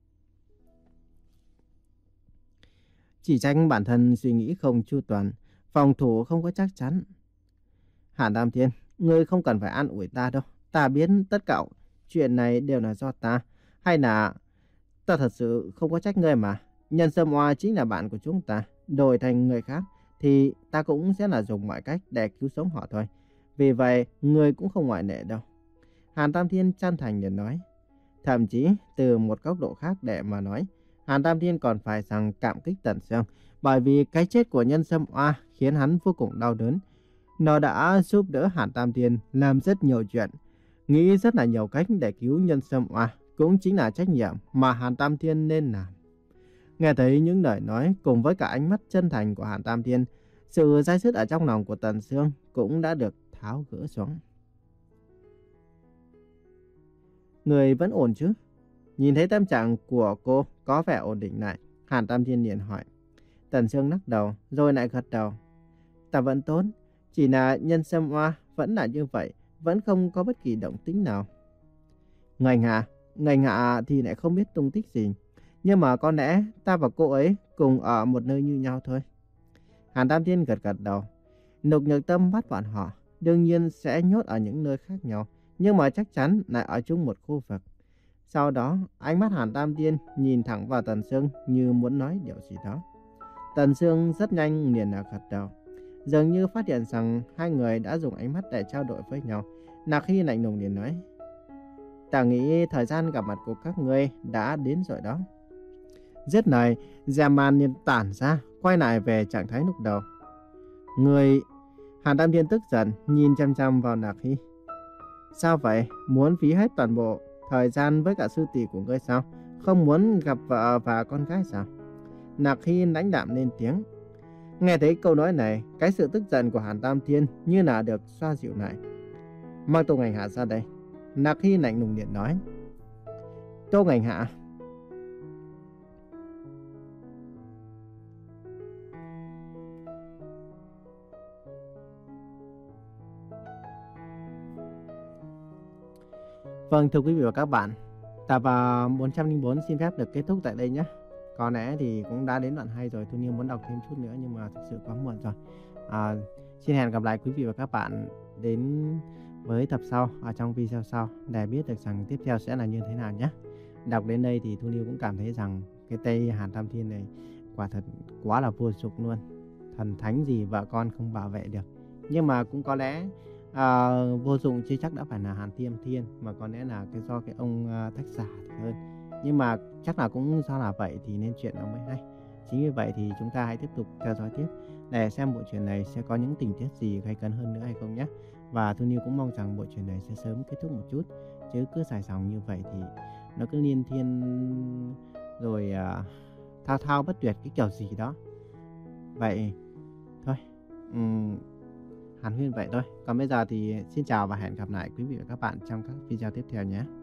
Chỉ trách bản thân suy nghĩ không chu toàn, phòng thủ không có chắc chắn. Hàn Tam Thiên, ngươi không cần phải an ủi ta đâu. Ta biết tất cả chuyện này đều là do ta. Hay là ta thật sự không có trách ngươi mà. Nhân Sâm Oa chính là bạn của chúng ta. Đổi thành người khác thì ta cũng sẽ là dùng mọi cách để cứu sống họ thôi. Vì vậy, ngươi cũng không ngoại lệ đâu. Hàn Tam Thiên chân thành liền nói. Thậm chí, từ một góc độ khác để mà nói, Hàn Tam Thiên còn phải rằng cảm kích Tần Sương. Bởi vì cái chết của Nhân Sâm Oa khiến hắn vô cùng đau đớn. Nó đã giúp đỡ Hàn Tam Thiên làm rất nhiều chuyện, nghĩ rất là nhiều cách để cứu Nhân Sâm Oa, cũng chính là trách nhiệm mà Hàn Tam Thiên nên làm. Nghe thấy những lời nói cùng với cả ánh mắt chân thành của Hàn Tam Thiên, sự day dứt ở trong lòng của Tần Sương cũng đã được tháo gỡ xuống. Người vẫn ổn chứ? Nhìn thấy tâm trạng của cô có vẻ ổn định lại, Hàn Tam Thiên liền hỏi. Tần Sương lắc đầu rồi lại gật đầu. Ta vẫn tốt, chỉ là Nhân Sâm Oa vẫn là như vậy, vẫn không có bất kỳ động tĩnh nào. Ngành hạ, ngành hạ thì lại không biết tung tích gì. Nhưng mà có lẽ ta và cô ấy cùng ở một nơi như nhau thôi. Hàn Tam Thiên gật gật đầu. Lục Nhược Tâm bắt bọn họ đương nhiên sẽ nhốt ở những nơi khác nhau, nhưng mà chắc chắn lại ở chung một khu vực. Sau đó, ánh mắt Hàn Tam Thiên nhìn thẳng vào Tần Sương như muốn nói điều gì đó. Tần Sương rất nhanh liền là gật đầu. Dường như phát hiện rằng hai người đã dùng ánh mắt để trao đổi với nhau. Nạc Hy lạnh lùng liền nói. Ta nghĩ thời gian gặp mặt của các ngươi đã đến rồi đó. Giết lời, Giang liền tản ra, quay lại về trạng thái lúc đầu. Người... Hàn Tam Thiên tức giận, nhìn chăm chăm vào Nạc Hy. Sao vậy? Muốn phí hết toàn bộ thời gian với cả sư tỷ của ngươi sao? Không muốn gặp vợ và con gái sao? Nạc Hy lãnh đạm lên tiếng. Nghe thấy câu nói này, cái sự tức giận của Hàn Tam Thiên như là được xoa dịu lại. Mang Tô Ngành Hạ ra đây. Nạc Hy lạnh lùng điện nói. Tô Ngành Hạ. Vâng, thưa quý vị và các bạn, tập bốn trăm lẻ bốn xin phép được kết thúc tại đây nhé. Có lẽ thì cũng đã đến đoạn hay rồi, Thu Niêu muốn đọc thêm chút nữa nhưng mà thực sự quá muộn rồi. À, xin hẹn gặp lại quý vị và các bạn đến với tập sau ở trong video sau để biết được rằng tiếp theo sẽ là như thế nào nhé. Đọc đến đây thì Thu Niêu cũng cảm thấy rằng cái tay Hàn Tam Thiên này quả thật quá là vô dụng luôn. Thần thánh gì vợ con không bảo vệ được. Nhưng mà cũng có lẽ à, vô dụng chưa chắc đã phải là Hàn Tiêm Thiên, mà có lẽ là cái do cái ông uh, tác giả thì hơn. Nhưng mà chắc là cũng do là vậy thì nên chuyện nó mới hay. Chính vì vậy thì chúng ta hãy tiếp tục theo dõi tiếp để xem bộ truyện này sẽ có những tình tiết gì gay cấn hơn nữa hay không nhé. Và Thu Niêu cũng mong rằng bộ truyện này sẽ sớm kết thúc một chút, chứ cứ dài dòng như vậy thì nó cứ liên thiên rồi uh, thao thao bất tuyệt cái kiểu gì đó. Vậy thôi, um, Hàn Huyên vậy thôi. Còn bây giờ thì xin chào và hẹn gặp lại quý vị và các bạn trong các video tiếp theo nhé.